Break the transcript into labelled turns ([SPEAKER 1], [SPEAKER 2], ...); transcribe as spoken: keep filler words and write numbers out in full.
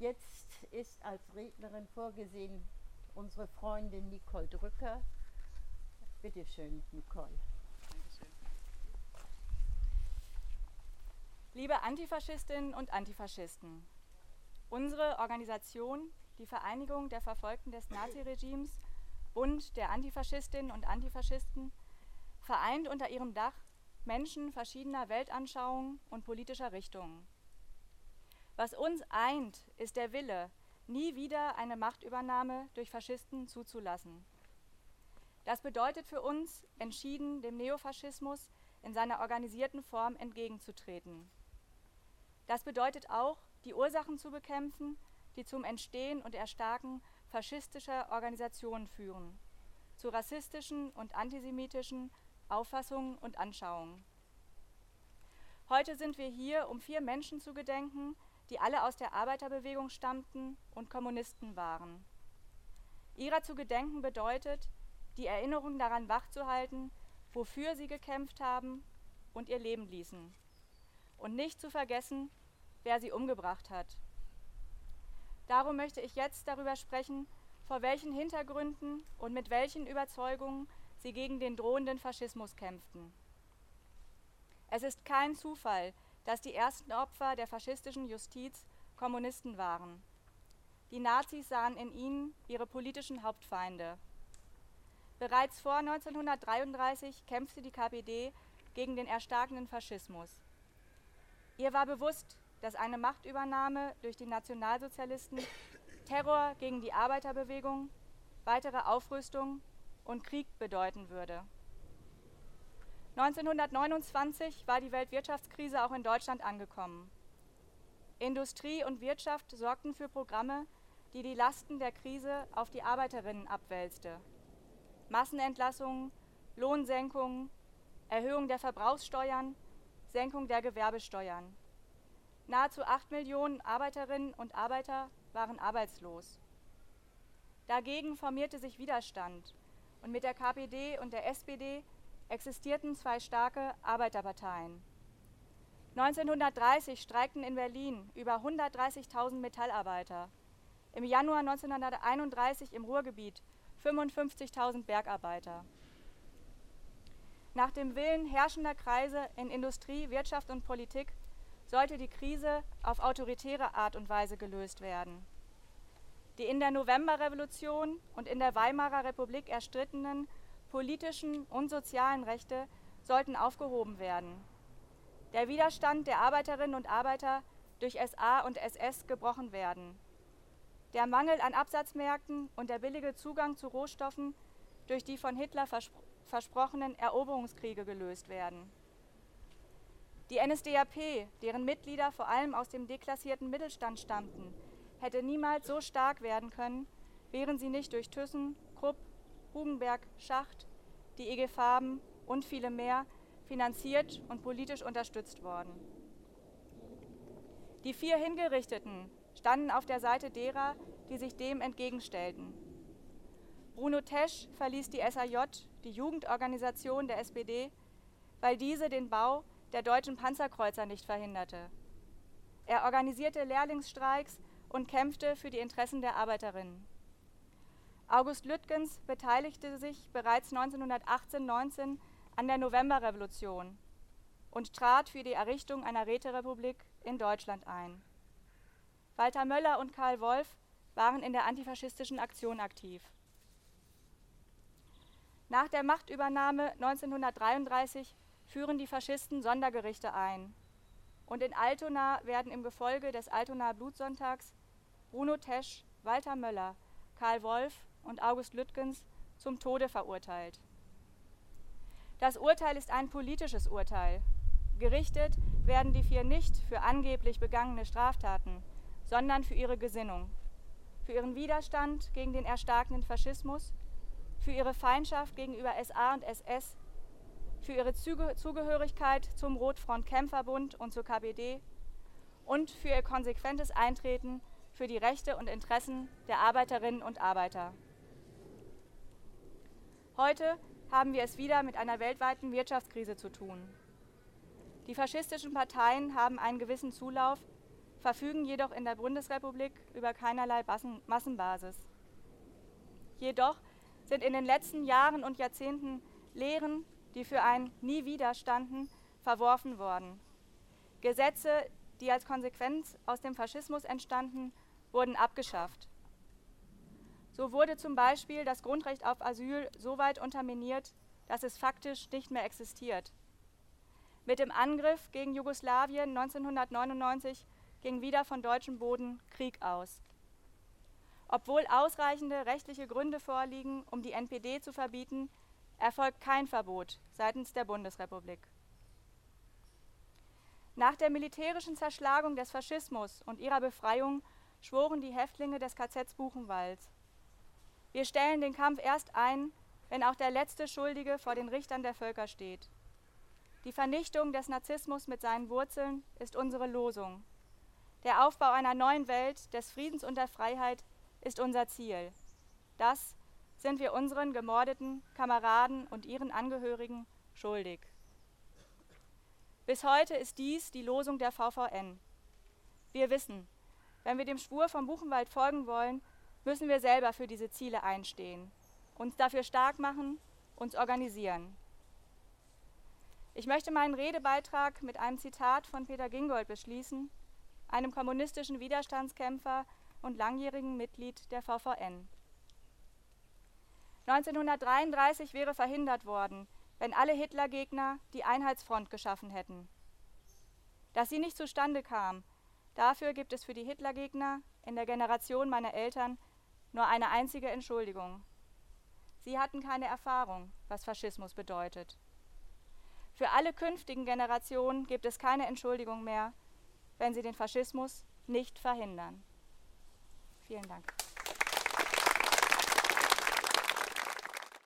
[SPEAKER 1] Jetzt ist als Rednerin vorgesehen unsere Freundin Nicole Drücker. Bitte schön, Nicole.
[SPEAKER 2] Dankeschön. Liebe Antifaschistinnen und Antifaschisten, unsere Organisation, die Vereinigung der Verfolgten des Naziregimes, Bund der Antifaschistinnen und Antifaschisten, vereint unter ihrem Dach Menschen verschiedener Weltanschauungen und politischer Richtungen. Was uns eint, ist der Wille, nie wieder eine Machtübernahme durch Faschisten zuzulassen. Das bedeutet für uns, entschieden dem Neofaschismus in seiner organisierten Form entgegenzutreten. Das bedeutet auch, die Ursachen zu bekämpfen, die zum Entstehen und Erstarken faschistischer Organisationen führen, zu rassistischen und antisemitischen Auffassungen und Anschauungen. Heute sind wir hier, um vier Menschen zu gedenken, die alle aus der Arbeiterbewegung stammten und Kommunisten waren. Ihrer zu gedenken bedeutet, die Erinnerung daran wachzuhalten, wofür sie gekämpft haben und ihr Leben ließen. Und nicht zu vergessen, wer sie umgebracht hat. Darum möchte ich jetzt darüber sprechen, vor welchen Hintergründen und mit welchen Überzeugungen sie gegen den drohenden Faschismus kämpften. Es ist kein Zufall, dass die ersten Opfer der faschistischen Justiz Kommunisten waren. Die Nazis sahen in ihnen ihre politischen Hauptfeinde. Bereits vor neunzehnhundertdreiunddreißig kämpfte die K P D gegen den erstarkenden Faschismus. Ihr war bewusst, dass eine Machtübernahme durch die Nationalsozialisten Terror gegen die Arbeiterbewegung, weitere Aufrüstung und Krieg bedeuten würde. neunzehnhundertneunundzwanzig war die Weltwirtschaftskrise auch in Deutschland angekommen. Industrie und Wirtschaft sorgten für Programme, die die Lasten der Krise auf die Arbeiterinnen abwälzte. Massenentlassungen, Lohnsenkungen, Erhöhung der Verbrauchssteuern, Senkung der Gewerbesteuern. Nahezu acht Millionen Arbeiterinnen und Arbeiter waren arbeitslos. Dagegen formierte sich Widerstand und mit der K P D und der S P D existierten zwei starke Arbeiterparteien. neunzehnhundertdreißig streikten in Berlin über hundertdreißigtausend Metallarbeiter. Im Januar neunzehnhunderteinunddreißig im Ruhrgebiet fünfundfünfzigtausend Bergarbeiter. Nach dem Willen herrschender Kreise in Industrie, Wirtschaft und Politik sollte die Krise auf autoritäre Art und Weise gelöst werden. Die in der Novemberrevolution und in der Weimarer Republik erstrittenen politischen und sozialen Rechte sollten aufgehoben werden. Der Widerstand der Arbeiterinnen und Arbeiter durch S A und S S gebrochen werden. Der Mangel an Absatzmärkten und der billige Zugang zu Rohstoffen durch die von Hitler verspro- versprochenen Eroberungskriege gelöst werden. Die N S D A P, deren Mitglieder vor allem aus dem deklassierten Mittelstand stammten, hätte niemals so stark werden können, wären sie nicht durch Thyssen, Krupp, Hugenberg, Schacht, die I G Farben und viele mehr finanziert und politisch unterstützt worden. Die vier Hingerichteten standen auf der Seite derer, die sich dem entgegenstellten. Bruno Tesch verließ die S A J, die Jugendorganisation der S P D, weil diese den Bau der deutschen Panzerkreuzer nicht verhinderte. Er organisierte Lehrlingsstreiks und kämpfte für die Interessen der Arbeiterinnen. August Lütgens beteiligte sich bereits neunzehnhundertachtzehn neunzehn an der Novemberrevolution und trat für die Errichtung einer Räterepublik in Deutschland ein. Walter Möller und Karl Wolf waren in der antifaschistischen Aktion aktiv. Nach der Machtübernahme neunzehnhundertdreiunddreißig führen die Faschisten Sondergerichte ein. Und in Altona werden im Gefolge des Altonaer Blutsonntags Bruno Tesch, Walter Möller, Karl Wolf und August Lütgens zum Tode verurteilt. Das Urteil ist ein politisches Urteil. Gerichtet werden die vier nicht für angeblich begangene Straftaten, sondern für ihre Gesinnung, für ihren Widerstand gegen den erstarkenden Faschismus, für ihre Feindschaft gegenüber S A und S S, für ihre Zuge- Zugehörigkeit zum Rotfront-Kämpferbund und zur K P D und für ihr konsequentes Eintreten für die Rechte und Interessen der Arbeiterinnen und Arbeiter. Heute haben wir es wieder mit einer weltweiten Wirtschaftskrise zu tun. Die faschistischen Parteien haben einen gewissen Zulauf, verfügen jedoch in der Bundesrepublik über keinerlei Massen Massenbasis. Jedoch sind in den letzten Jahren und Jahrzehnten Lehren, die für ein Nie wieder standen, verworfen worden. Gesetze, die als Konsequenz aus dem Faschismus entstanden, wurden abgeschafft. So wurde zum Beispiel das Grundrecht auf Asyl so weit unterminiert, dass es faktisch nicht mehr existiert. Mit dem Angriff gegen Jugoslawien neunzehnhundertneunundneunzig ging wieder von deutschem Boden Krieg aus. Obwohl ausreichende rechtliche Gründe vorliegen, um die N P D zu verbieten, erfolgt kein Verbot seitens der Bundesrepublik. Nach der militärischen Zerschlagung des Faschismus und ihrer Befreiung schworen die Häftlinge des K Zs Buchenwald: Wir stellen den Kampf erst ein, wenn auch der letzte Schuldige vor den Richtern der Völker steht. Die Vernichtung des Nazismus mit seinen Wurzeln ist unsere Losung. Der Aufbau einer neuen Welt des Friedens und der Freiheit ist unser Ziel. Das sind wir unseren gemordeten Kameraden und ihren Angehörigen schuldig. Bis heute ist dies die Losung der V V N. Wir wissen, wenn wir dem Schwur vom Buchenwald folgen wollen, müssen wir selber für diese Ziele einstehen, uns dafür stark machen, uns organisieren. Ich möchte meinen Redebeitrag mit einem Zitat von Peter Gingold beschließen, einem kommunistischen Widerstandskämpfer und langjährigen Mitglied der V V N. neunzehnhundertdreiunddreißig wäre verhindert worden, wenn alle Hitlergegner die Einheitsfront geschaffen hätten. Dass sie nicht zustande kam, dafür gibt es für die Hitlergegner in der Generation meiner Eltern nur eine einzige Entschuldigung. Sie hatten keine Erfahrung, was Faschismus bedeutet. Für alle künftigen Generationen gibt es keine Entschuldigung mehr, wenn sie den Faschismus nicht verhindern. Vielen Dank.